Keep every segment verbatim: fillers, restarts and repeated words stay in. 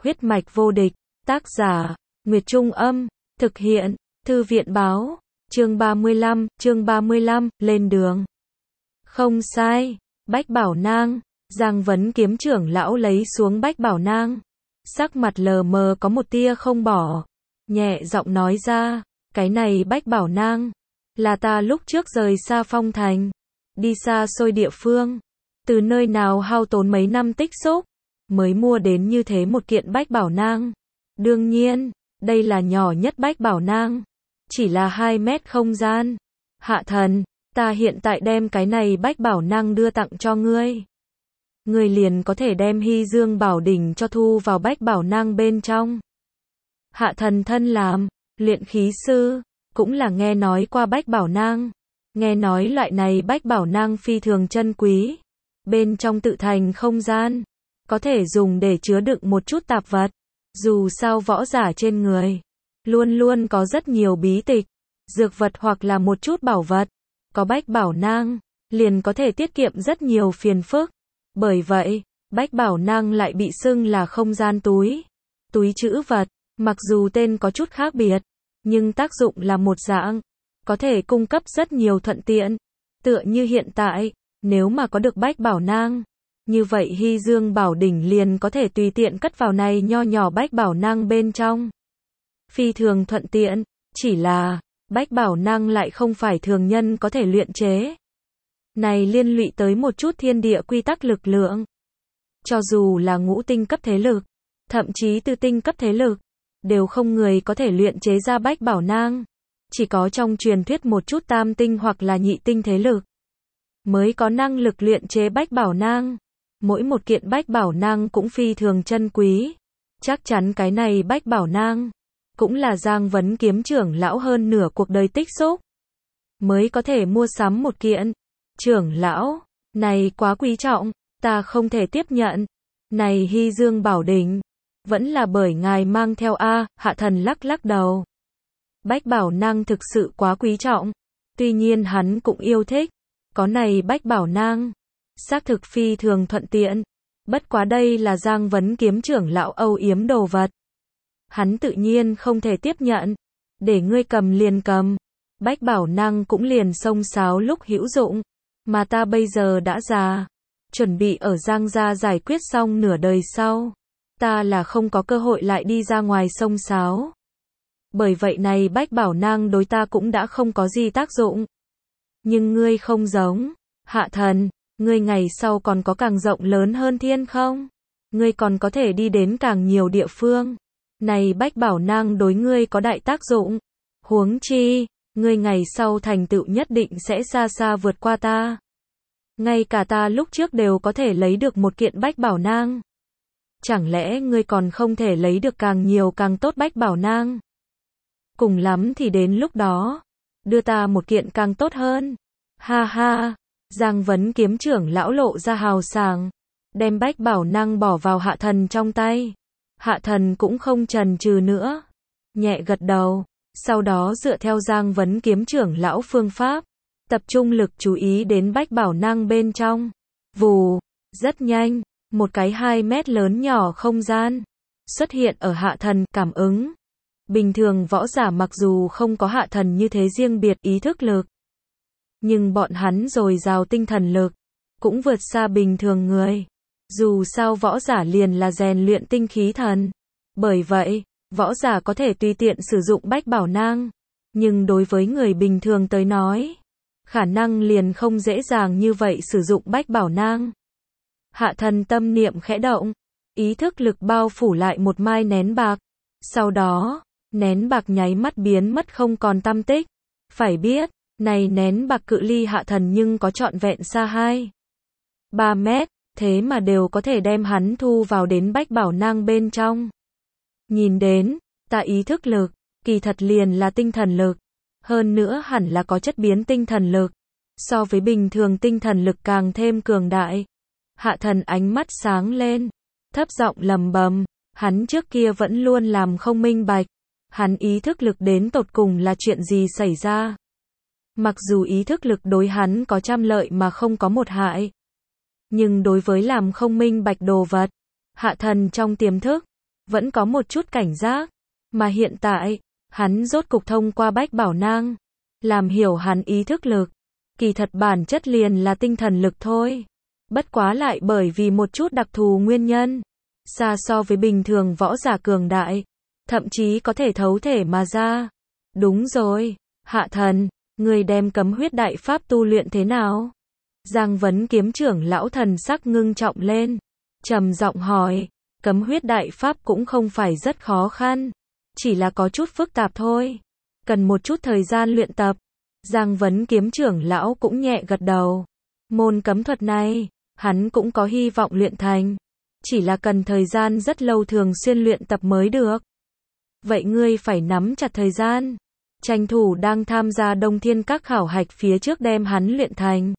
Huyết mạch vô địch, tác giả, Nguyệt Trung Âm, thực hiện, Thư viện báo, chương ba mươi lăm, chương ba mươi lăm, lên đường. Không sai, Bách Bảo Nang, Giang Vấn Kiếm trưởng lão lấy xuống Bách Bảo Nang. Sắc mặt lờ mờ có một tia không bỏ, nhẹ giọng nói ra, cái này Bách Bảo Nang, là ta lúc trước rời xa Phong Thành, đi xa xôi địa phương, từ nơi nào hao tốn mấy năm tích xúc, mới mua đến như thế một kiện Bách Bảo Nang. Đương nhiên, đây là nhỏ nhất Bách Bảo Nang, chỉ là hai mét không gian. Hạ thần, ta hiện tại đem cái này Bách Bảo Nang đưa tặng cho ngươi. Ngươi liền có thể đem Hy Dương Bảo Đỉnh cho thu vào Bách Bảo Nang bên trong. Hạ thần thân làm luyện khí sư, cũng là nghe nói qua Bách Bảo Nang, nghe nói loại này Bách Bảo Nang phi thường chân quý, bên trong tự thành không gian, có thể dùng để chứa đựng một chút tạp vật. Dù sao võ giả trên người luôn luôn có rất nhiều bí tịch, dược vật hoặc là một chút bảo vật, có Bách Bảo Nang liền có thể tiết kiệm rất nhiều phiền phức. Bởi vậy, Bách Bảo Nang lại bị xưng là không gian túi, túi trữ vật. Mặc dù tên có chút khác biệt, nhưng tác dụng là một dạng, có thể cung cấp rất nhiều thuận tiện. Tựa như hiện tại, nếu mà có được Bách Bảo Nang, như vậy Hy Dương Bảo Đỉnh liền có thể tùy tiện cất vào này nho nhỏ Bách Bảo Nang bên trong. Phi thường thuận tiện, chỉ là, Bách Bảo Nang lại không phải thường nhân có thể luyện chế. Này liên lụy tới một chút thiên địa quy tắc lực lượng. Cho dù là ngũ tinh cấp thế lực, thậm chí tư tinh cấp thế lực, đều không người có thể luyện chế ra Bách Bảo Nang. Chỉ có trong truyền thuyết một chút tam tinh hoặc là nhị tinh thế lực, mới có năng lực luyện chế Bách Bảo Nang. Mỗi một kiện Bách Bảo Nang cũng phi thường chân quý. Chắc chắn cái này Bách Bảo Nang cũng là Giang Vấn Kiếm trưởng lão hơn nửa cuộc đời tích xúc mới có thể mua sắm một kiện. Trưởng lão, này quá quý trọng, ta không thể tiếp nhận. Này Hy Dương Bảo Đỉnh, vẫn là bởi ngài mang theo a. Hạ thần lắc lắc đầu. Bách Bảo Nang thực sự quá quý trọng, tuy nhiên hắn cũng yêu thích. Có này Bách Bảo Nang, xác thực phi thường thuận tiện. Bất quá đây là Giang Vấn Kiếm trưởng lão âu yếm đồ vật, hắn tự nhiên không thể tiếp nhận. Để ngươi cầm liền cầm, Bách Bảo Nang cũng liền xông xáo lúc hữu dụng. Mà ta bây giờ đã già, chuẩn bị ở Giang gia giải quyết xong nửa đời sau, ta là không có cơ hội lại đi ra ngoài xông xáo. Bởi vậy này Bách Bảo Nang đối ta cũng đã không có gì tác dụng. Nhưng ngươi không giống, Hạ thần, ngươi ngày sau còn có càng rộng lớn hơn thiên không? Ngươi còn có thể đi đến càng nhiều địa phương. Này Bách Bảo Nang đối ngươi có đại tác dụng. Huống chi, ngươi ngày sau thành tựu nhất định sẽ xa xa vượt qua ta. Ngay cả ta lúc trước đều có thể lấy được một kiện Bách Bảo Nang. Chẳng lẽ ngươi còn không thể lấy được càng nhiều càng tốt Bách Bảo Nang? Cùng lắm thì đến lúc đó, đưa ta một kiện càng tốt hơn. Ha ha, Giang Vấn Kiếm trưởng lão lộ ra hào sảng, đem Bách Bảo Nang bỏ vào hạ thần trong tay. Hạ thần cũng không chần chừ nữa, nhẹ gật đầu, sau đó dựa theo Giang Vấn Kiếm trưởng lão phương pháp, tập trung lực chú ý đến Bách Bảo Nang bên trong. Vù, rất nhanh, một cái hai mét lớn nhỏ không gian xuất hiện ở hạ thần cảm ứng. Bình thường võ giả mặc dù không có hạ thần như thế riêng biệt ý thức lực, nhưng bọn hắn dồi dào tinh thần lực, cũng vượt xa bình thường người. Dù sao võ giả liền là rèn luyện tinh khí thần. Bởi vậy, võ giả có thể tùy tiện sử dụng Bách Bảo Nang. Nhưng đối với người bình thường tới nói, khả năng liền không dễ dàng như vậy sử dụng Bách Bảo Nang. Hạ thần tâm niệm khẽ động, ý thức lực bao phủ lại một mai nén bạc. Sau đó, nén bạc nháy mắt biến mất không còn tăm tích. Phải biết, này nén bạc cự ly hạ thần nhưng có trọn vẹn xa hai ba mét, thế mà đều có thể đem hắn thu vào đến Bách Bảo Nang bên trong. Nhìn đến, ta ý thức lực, kỳ thật liền là tinh thần lực. Hơn nữa hẳn là có chất biến tinh thần lực, so với bình thường tinh thần lực càng thêm cường đại. Hạ thần ánh mắt sáng lên, thấp giọng lầm bầm, hắn trước kia vẫn luôn làm không minh bạch, hắn ý thức lực đến tột cùng là chuyện gì xảy ra. Mặc dù ý thức lực đối hắn có trăm lợi mà không có một hại, nhưng đối với làm không minh bạch đồ vật, hạ thần trong tiềm thức, vẫn có một chút cảnh giác. Mà hiện tại, hắn rốt cục thông qua bách bảo nang, làm hiểu hắn ý thức lực. Kỳ thật bản chất liền là tinh thần lực thôi. Bất quá lại bởi vì một chút đặc thù nguyên nhân, xa so với bình thường võ giả cường đại, thậm chí có thể thấu thể mà ra. Đúng rồi, Hạ Thần, người đem cấm huyết đại pháp tu luyện thế nào? Giang Vấn Kiếm trưởng lão thần sắc ngưng trọng lên, trầm giọng hỏi, cấm huyết đại pháp cũng không phải rất khó khăn, chỉ là có chút phức tạp thôi, cần một chút thời gian luyện tập. Giang Vấn Kiếm trưởng lão cũng nhẹ gật đầu. Môn cấm thuật này, hắn cũng có hy vọng luyện thành, chỉ là cần thời gian rất lâu thường xuyên luyện tập mới được. Vậy ngươi phải nắm chặt thời gian, tranh thủ đang tham gia Đông Thiên Các khảo hạch phía trước đem hắn luyện thành.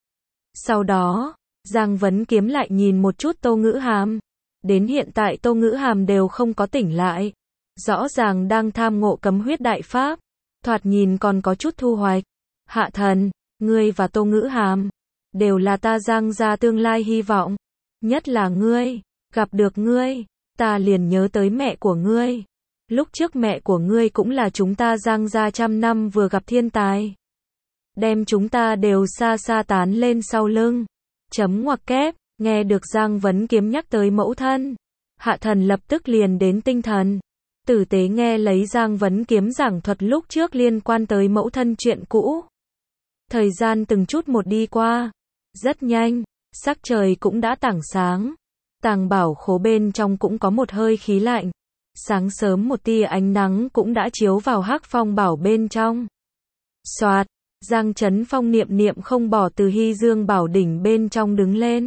Sau đó, Giang Vấn Kiếm lại nhìn một chút Tô Ngữ Hàm. Đến hiện tại Tô Ngữ Hàm đều không có tỉnh lại, rõ ràng đang tham ngộ cấm huyết đại pháp, thoạt nhìn còn có chút thu hoạch. Hạ Thần, ngươi và Tô Ngữ Hàm đều là ta Giang gia tương lai hy vọng, nhất là ngươi, gặp được ngươi, ta liền nhớ tới mẹ của ngươi. Lúc trước mẹ của ngươi cũng là chúng ta Giang gia trăm năm vừa gặp thiên tài, đem chúng ta đều xa xa tán lên sau lưng. Chấm ngoặc kép, nghe được Giang Vấn Kiếm nhắc tới mẫu thân, Hạ Thần lập tức liền đến tinh thần, tử tế nghe lấy Giang Vấn Kiếm giảng thuật lúc trước liên quan tới mẫu thân chuyện cũ. Thời gian từng chút một đi qua, rất nhanh, sắc trời cũng đã tảng sáng, tàng bảo khố bên trong cũng có một hơi khí lạnh. Sáng sớm một tia ánh nắng cũng đã chiếu vào hắc phong bảo bên trong. Soạt, Giang Chấn Phong niệm niệm không bỏ từ Hy Dương Bảo Đỉnh bên trong đứng lên.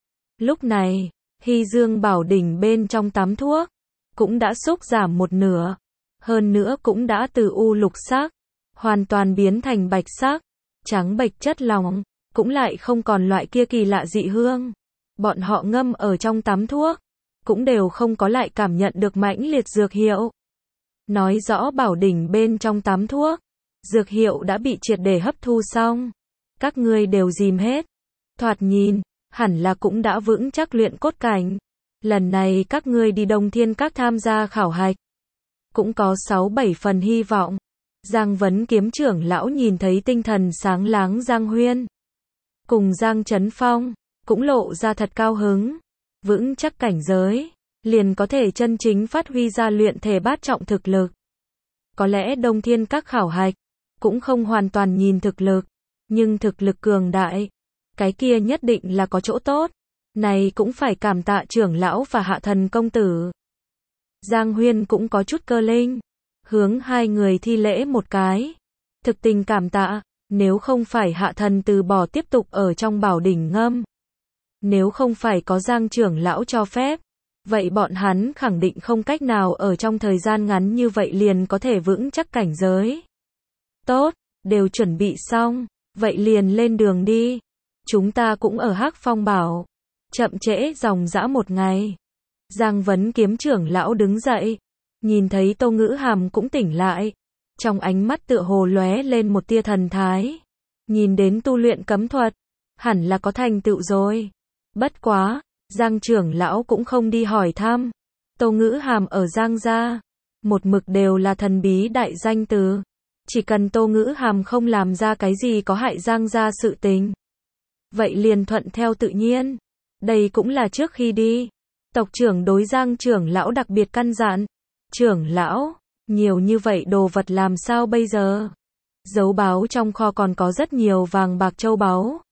Lúc này, Hy Dương Bảo Đỉnh bên trong tắm thuốc cũng đã xúc giảm một nửa, hơn nữa cũng đã từ u lục sắc hoàn toàn biến thành bạch sắc, trắng bệch chất lỏng, cũng lại không còn loại kia kỳ lạ dị hương. Bọn họ ngâm ở trong tắm thuốc, cũng đều không có lại cảm nhận được mãnh liệt dược hiệu. Nói rõ bảo đỉnh bên trong tắm thuốc, dược hiệu đã bị triệt để hấp thu xong. Các ngươi đều dìm hết. Thoạt nhìn, hẳn là cũng đã vững chắc luyện cốt cảnh. Lần này các ngươi đi Đông Thiên Các tham gia khảo hạch, cũng có sáu bảy phần hy vọng. Giang Vấn Kiếm trưởng lão nhìn thấy tinh thần sáng láng Giang Huyên cùng Giang Chấn Phong, cũng lộ ra thật cao hứng. Vững chắc cảnh giới, liền có thể chân chính phát huy ra luyện thể bát trọng thực lực. Có lẽ Đông Thiên Các khảo hạch cũng không hoàn toàn nhìn thực lực, nhưng thực lực cường đại, cái kia nhất định là có chỗ tốt. Này cũng phải cảm tạ trưởng lão và Hạ Thần công tử. Giang Huyên cũng có chút cơ linh, hướng hai người thi lễ một cái, thực tình cảm tạ. Nếu không phải Hạ Thần từ bỏ tiếp tục ở trong bảo đỉnh ngâm, nếu không phải có Giang trưởng lão cho phép, vậy bọn hắn khẳng định không cách nào ở trong thời gian ngắn như vậy liền có thể vững chắc cảnh giới. Tốt, đều chuẩn bị xong, vậy liền lên đường đi. Chúng ta cũng ở Hắc Phong Bảo, chậm trễ dòng dã một ngày. Giang Vấn Kiếm trưởng lão đứng dậy, nhìn thấy Tô Ngữ Hàm cũng tỉnh lại, trong ánh mắt tựa hồ lóe lên một tia thần thái. Nhìn đến tu luyện cấm thuật, hẳn là có thành tựu rồi. Bất quá, Giang trưởng lão cũng không đi hỏi thăm. Tô Ngữ Hàm ở Giang gia, một mực đều là thần bí đại danh từ. Chỉ cần Tô Ngữ Hàm không làm ra cái gì có hại Giang gia sự tình, vậy liền thuận theo tự nhiên. Đây cũng là trước khi đi, tộc trưởng đối Giang trưởng lão đặc biệt căn dặn. Trưởng lão, nhiều như vậy đồ vật làm sao bây giờ? Dấu báu trong kho còn có rất nhiều vàng bạc châu báu.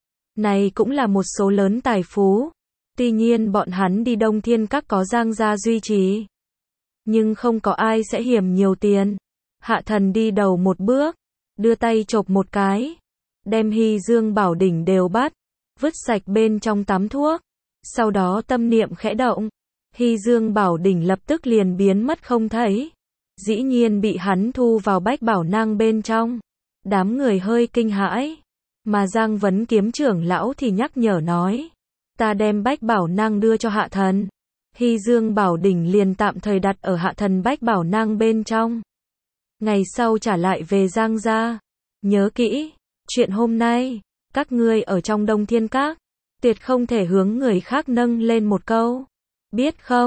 Này cũng là một số lớn tài phú. Tuy nhiên bọn hắn đi Đông Thiên Các có Giang gia duy trì, nhưng không có ai sẽ hiểm nhiều tiền. Hạ Thần đi đầu một bước, đưa tay chộp một cái, đem Hy Dương Bảo Đỉnh đều bắt, vứt sạch bên trong tắm thuốc. Sau đó tâm niệm khẽ động, Hy Dương Bảo Đỉnh lập tức liền biến mất không thấy. Dĩ nhiên bị hắn thu vào bách bảo nang bên trong. Đám người hơi kinh hãi, mà Giang Vấn Kiếm trưởng lão thì nhắc nhở nói, ta đem bách bảo nang đưa cho Hạ Thần. Hy Dương Bảo Đỉnh liền tạm thời đặt ở Hạ Thần bách bảo nang bên trong, ngày sau trả lại về Giang gia. Nhớ kỹ, chuyện hôm nay, các ngươi ở trong Đông Thiên Các, tuyệt không thể hướng người khác nâng lên một câu, biết không?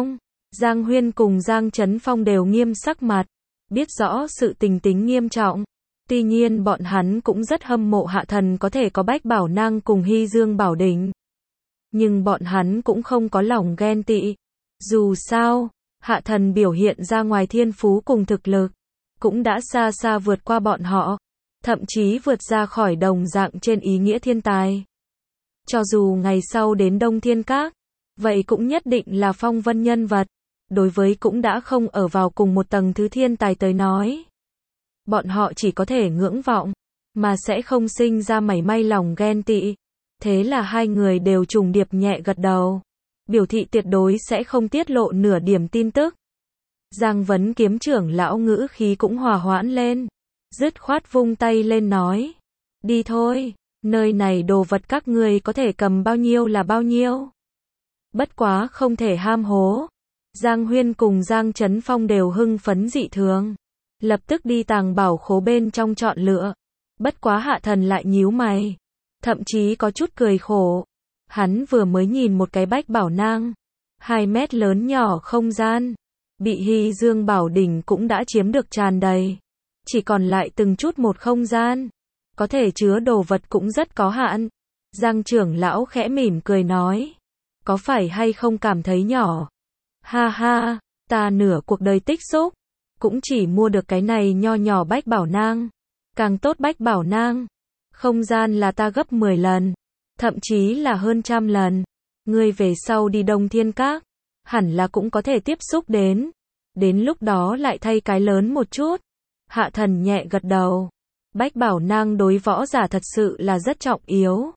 Giang Huyên cùng Giang Chấn Phong đều nghiêm sắc mặt, biết rõ sự tình tính nghiêm trọng. Tuy nhiên bọn hắn cũng rất hâm mộ Hạ Thần có thể có Bách Bảo Nang cùng Hy Dương Bảo Đỉnh. Nhưng bọn hắn cũng không có lòng ghen tị. Dù sao, Hạ Thần biểu hiện ra ngoài thiên phú cùng thực lực, cũng đã xa xa vượt qua bọn họ, thậm chí vượt ra khỏi đồng dạng trên ý nghĩa thiên tài. Cho dù ngày sau đến Đông Thiên Các, vậy cũng nhất định là phong vân nhân vật, đối với cũng đã không ở vào cùng một tầng thứ thiên tài tới nói. Bọn họ chỉ có thể ngưỡng vọng, mà sẽ không sinh ra mảy may lòng ghen tị. Thế là hai người đều trùng điệp nhẹ gật đầu, biểu thị tuyệt đối sẽ không tiết lộ nửa điểm tin tức. Giang Vấn Kiếm trưởng lão ngữ khí cũng hòa hoãn lên, dứt khoát vung tay lên nói, đi thôi, nơi này đồ vật các ngươi có thể cầm bao nhiêu là bao nhiêu. Bất quá không thể ham hố. Giang Huyên cùng Giang Chấn Phong đều hưng phấn dị thường, lập tức đi tàng bảo khố bên trong chọn lựa. Bất quá Hạ Thần lại nhíu mày, thậm chí có chút cười khổ. Hắn vừa mới nhìn một cái Bách Bảo Nang, hai mét lớn nhỏ không gian, bị Hy Dương Bảo Đỉnh cũng đã chiếm được tràn đầy, chỉ còn lại từng chút một không gian, có thể chứa đồ vật cũng rất có hạn. Giang trưởng lão khẽ mỉm cười nói, có phải hay không cảm thấy nhỏ? Ha ha, ta nửa cuộc đời tích xúc, cũng chỉ mua được cái này nho nhỏ Bách Bảo Nang. Càng tốt Bách Bảo Nang, không gian là ta gấp mười lần, thậm chí là hơn trăm lần. Ngươi về sau đi Đông Thiên Các, hẳn là cũng có thể tiếp xúc đến. Đến lúc đó lại thay cái lớn một chút. Hạ Thần nhẹ gật đầu. Bách Bảo Nang đối võ giả thật sự là rất trọng yếu.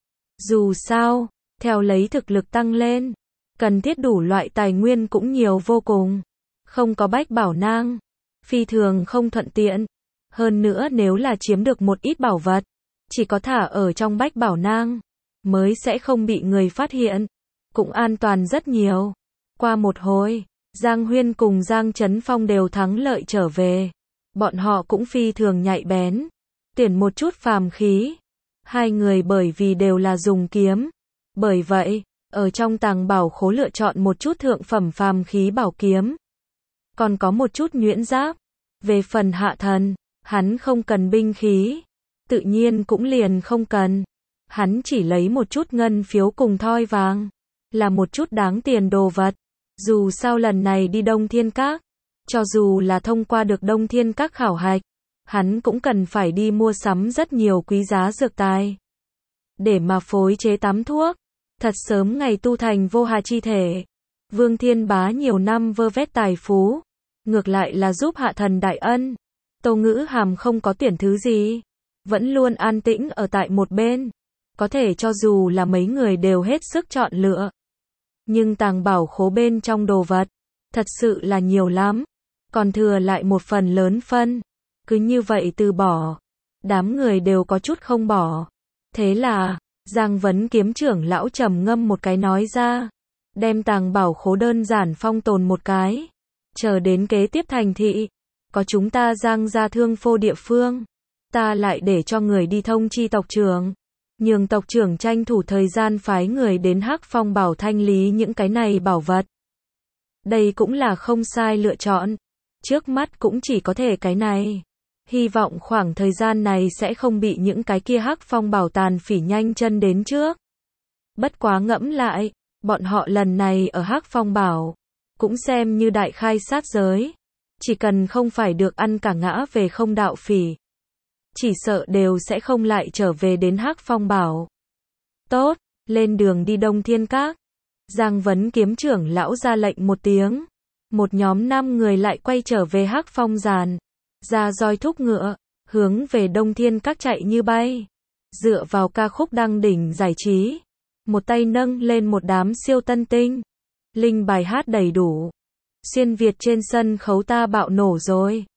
Dù sao, theo lấy thực lực tăng lên, cần thiết đủ loại tài nguyên cũng nhiều vô cùng. Không có Bách Bảo Nang, phi thường không thuận tiện. Hơn nữa nếu là chiếm được một ít bảo vật, chỉ có thả ở trong Bách Bảo Nang, mới sẽ không bị người phát hiện. Cũng an toàn rất nhiều. Qua một hồi, Giang Huyên cùng Giang Chấn Phong đều thắng lợi trở về. Bọn họ cũng phi thường nhạy bén, tuyển một chút phàm khí. Hai người bởi vì đều là dùng kiếm, bởi vậy, ở trong tàng bảo khố lựa chọn một chút thượng phẩm phàm khí bảo kiếm. Còn có một chút nhuyễn giáp. Về phần Hạ Thần, hắn không cần binh khí, tự nhiên cũng liền không cần. Hắn chỉ lấy một chút ngân phiếu cùng thoi vàng, là một chút đáng tiền đồ vật. Dù sao lần này đi Đông Thiên Các, cho dù là thông qua được Đông Thiên Các khảo hạch, hắn cũng cần phải đi mua sắm rất nhiều quý giá dược tài, để mà phối chế tắm thuốc, thật sớm ngày tu thành vô hà chi thể. Vương Thiên Bá nhiều năm vơ vét tài phú, ngược lại là giúp Hạ Thần đại ân. Tô Ngữ Hàm không có tuyển thứ gì, vẫn luôn an tĩnh ở tại một bên. Có thể cho dù là mấy người đều hết sức chọn lựa, nhưng tàng bảo khố bên trong đồ vật, thật sự là nhiều lắm, còn thừa lại một phần lớn phân. Cứ như vậy từ bỏ, đám người đều có chút không bỏ. Thế là, Giang Vấn Kiếm trưởng lão trầm ngâm một cái nói ra, đem tàng bảo khố đơn giản phong tồn một cái, chờ đến kế tiếp thành thị, có chúng ta Giang gia thương phô địa phương, ta lại để cho người đi thông chi tộc trưởng, nhường tộc trưởng tranh thủ thời gian phái người đến Hắc Phong Bảo thanh lý những cái này bảo vật. Đây cũng là không sai lựa chọn, trước mắt cũng chỉ có thể cái này. Hy vọng khoảng thời gian này sẽ không bị những cái kia Hắc Phong Bảo tàn phỉ nhanh chân đến trước. Bất quá ngẫm lại, bọn họ lần này ở Hắc Phong Bảo, cũng xem như đại khai sát giới. Chỉ cần không phải được ăn cả ngã về không đạo phỉ, chỉ sợ đều sẽ không lại trở về đến Hắc Phong Bảo. Tốt, lên đường đi Đông Thiên Các. Giang Vấn Kiếm trưởng lão ra lệnh một tiếng. Một nhóm năm người lại quay trở về Hắc Phong giàn, ra roi thúc ngựa, hướng về Đông Thiên Các chạy như bay. Dựa vào ca khúc đăng đỉnh giải trí, một tay nâng lên một đám siêu tân tinh, linh bài hát đầy đủ. Xuyên Việt trên sân khấu ta bạo nổ rồi.